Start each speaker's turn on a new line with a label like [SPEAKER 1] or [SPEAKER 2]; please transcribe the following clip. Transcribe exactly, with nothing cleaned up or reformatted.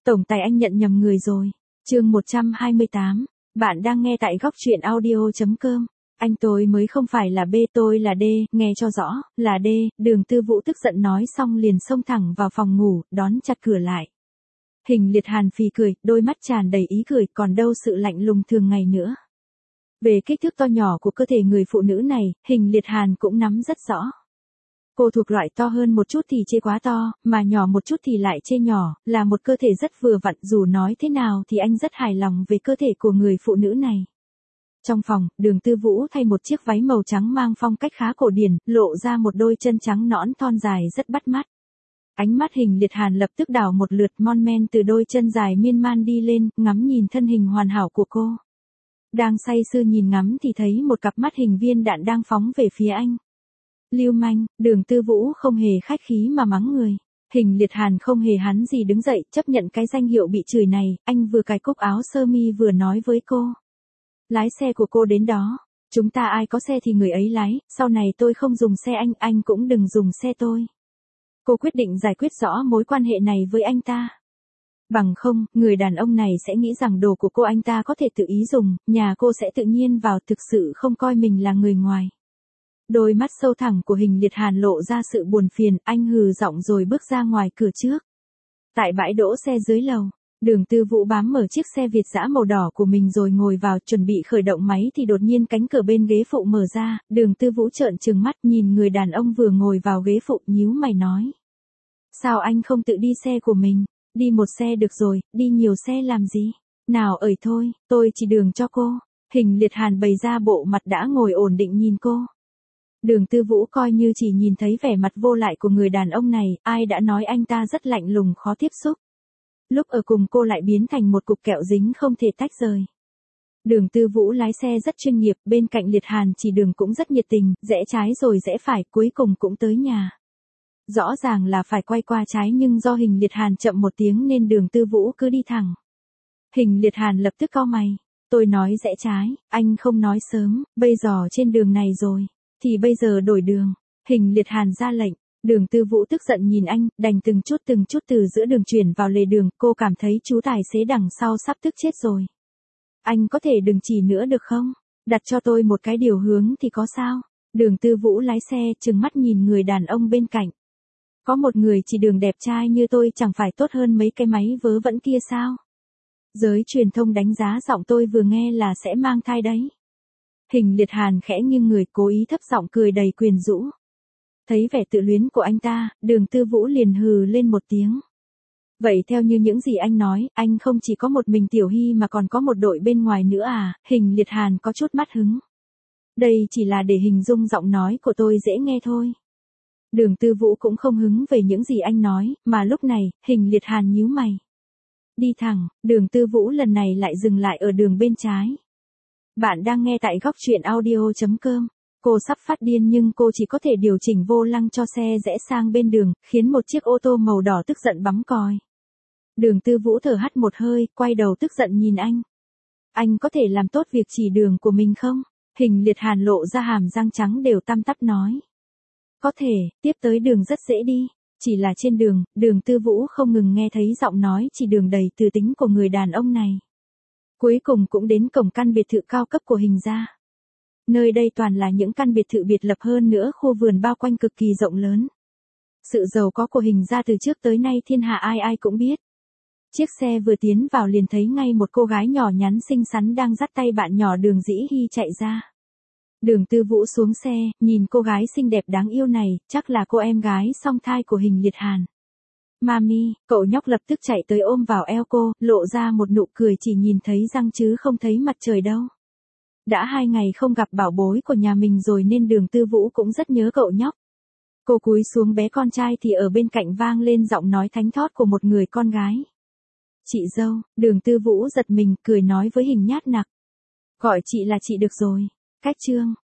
[SPEAKER 1] Tổng tài anh nhận nhầm người rồi. Chương một trăm hai mươi tám. Bạn đang nghe tại góc truyện audio chấm com. Anh tôi mới không phải là B, tôi là D, nghe cho rõ, là D. Đường Tư Vũ tức giận nói xong liền xông thẳng vào phòng ngủ, đón chặt cửa lại. Hình Liệt Hàn phì cười, đôi mắt tràn đầy ý cười, còn đâu sự lạnh lùng thường ngày nữa. Về kích thước to nhỏ của cơ thể người phụ nữ này, Hình Liệt Hàn cũng nắm rất rõ. Cô thuộc loại to hơn một chút thì chê quá to, mà nhỏ một chút thì lại chê nhỏ, là một cơ thể rất vừa vặn, dù nói thế nào thì anh rất hài lòng về cơ thể của người phụ nữ này. Trong phòng, Đường Tư Vũ thay một chiếc váy màu trắng mang phong cách khá cổ điển, lộ ra một đôi chân trắng nõn thon dài rất bắt mắt. Ánh mắt Hình Liệt Hàn lập tức đảo một lượt mon men từ đôi chân dài miên man đi lên, ngắm nhìn thân hình hoàn hảo của cô. Đang say sưa nhìn ngắm thì thấy một cặp mắt hình viên đạn đang phóng về phía anh. Lưu manh, Đường Tư Vũ không hề khách khí mà mắng người. Hình Liệt Hàn không hề hắn gì đứng dậy, chấp nhận cái danh hiệu bị chửi này, anh vừa cài cúc áo sơ mi vừa nói với cô. Lái xe của cô đến đó, chúng ta ai có xe thì người ấy lái, sau này tôi không dùng xe anh, anh cũng đừng dùng xe tôi. Cô quyết định giải quyết rõ mối quan hệ này với anh ta. Bằng không, người đàn ông này sẽ nghĩ rằng đồ của cô anh ta có thể tự ý dùng, nhà cô sẽ tự nhiên vào, thực sự không coi mình là người ngoài. Đôi mắt sâu thẳm của Hình Liệt Hàn lộ ra sự buồn phiền, anh hừ giọng rồi bước ra ngoài cửa trước. Tại bãi đỗ xe dưới lầu, Đường Tư Vũ bám mở chiếc xe Việt dã màu đỏ của mình rồi ngồi vào, chuẩn bị khởi động máy thì đột nhiên cánh cửa bên ghế phụ mở ra, Đường Tư Vũ trợn trừng mắt nhìn người đàn ông vừa ngồi vào ghế phụ, nhíu mày nói. Sao anh không tự đi xe của mình, đi một xe được rồi, đi nhiều xe làm gì? Nào ởi thôi, tôi chỉ đường cho cô. Hình Liệt Hàn bày ra bộ mặt đã ngồi ổn định nhìn cô. Đường Tư Vũ coi như chỉ nhìn thấy vẻ mặt vô lại của người đàn ông này, ai đã nói anh ta rất lạnh lùng khó tiếp xúc. Lúc ở cùng cô lại biến thành một cục kẹo dính không thể tách rời. Đường Tư Vũ lái xe rất chuyên nghiệp, bên cạnh Liệt Hàn chỉ đường cũng rất nhiệt tình, rẽ trái rồi rẽ phải, cuối cùng cũng tới nhà. Rõ ràng là phải quay qua trái nhưng do Hình Liệt Hàn chậm một tiếng nên Đường Tư Vũ cứ đi thẳng. Hình Liệt Hàn lập tức cau mày, tôi nói rẽ trái, anh không nói sớm, bây giờ trên đường này rồi. Thì bây giờ đổi đường. Hình Liệt Hàn ra lệnh. Đường Tư Vũ tức giận nhìn anh, đành từng chút từng chút từ giữa đường chuyển vào lề đường, cô cảm thấy chú tài xế đằng sau sắp tức chết rồi. Anh có thể đừng chỉ nữa được không? Đặt cho tôi một cái điều hướng thì có sao? Đường Tư Vũ lái xe, trừng mắt nhìn người đàn ông bên cạnh. Có một người chỉ đường đẹp trai như tôi chẳng phải tốt hơn mấy cái máy vớ vẩn kia sao? Giới truyền thông đánh giá giọng tôi vừa nghe là sẽ mang thai đấy. Hình Liệt Hàn khẽ nghiêng người, cố ý thấp giọng cười đầy quyền rũ. Thấy vẻ tự luyến của anh ta, Đường Tư Vũ liền hừ lên một tiếng. Vậy theo như những gì anh nói, anh không chỉ có một mình Tiểu Hy mà còn có một đội bên ngoài nữa à? Hình Liệt Hàn có chút mất hứng. Đây chỉ là để hình dung giọng nói của tôi dễ nghe thôi. Đường Tư Vũ cũng không hứng về những gì anh nói, mà lúc này, Hình Liệt Hàn nhíu mày. Đi thẳng, Đường Tư Vũ lần này lại dừng lại ở đường bên trái. Bạn đang nghe tại góc truyện audio chấm com. Cô sắp phát điên nhưng cô chỉ có thể điều chỉnh vô lăng cho xe rẽ sang bên đường, khiến một chiếc ô tô màu đỏ tức giận bấm còi. Đường Tư Vũ thở hắt một hơi, quay đầu tức giận nhìn anh. Anh có thể làm tốt việc chỉ đường của mình không? Hình Liệt Hàn lộ ra hàm răng trắng đều tăm tắp nói. Có thể, tiếp tới đường rất dễ đi. Chỉ là trên đường, Đường Tư Vũ không ngừng nghe thấy giọng nói chỉ đường đầy từ tính của người đàn ông này. Cuối cùng cũng đến cổng căn biệt thự cao cấp của Hình gia. Nơi đây toàn là những căn biệt thự biệt lập, hơn nữa khu vườn bao quanh cực kỳ rộng lớn. Sự giàu có của Hình gia từ trước tới nay thiên hạ ai ai cũng biết. Chiếc xe vừa tiến vào liền thấy ngay một cô gái nhỏ nhắn xinh xắn đang dắt tay bạn nhỏ Đường Dĩ Hy chạy ra. Đường Tư Vũ xuống xe, nhìn cô gái xinh đẹp đáng yêu này, chắc là cô em gái song thai của Hình Liệt Hàn. Mami, cậu nhóc lập tức chạy tới ôm vào eo cô, lộ ra một nụ cười chỉ nhìn thấy răng chứ không thấy mặt trời đâu. Đã hai ngày không gặp bảo bối của nhà mình rồi nên Đường Tư Vũ cũng rất nhớ cậu nhóc. Cô cúi xuống bé con trai thì ở bên cạnh vang lên giọng nói thánh thót của một người con gái. Chị dâu, Đường Tư Vũ giật mình cười nói với Hình nhát nặc. Gọi chị là chị được rồi. Cách chương.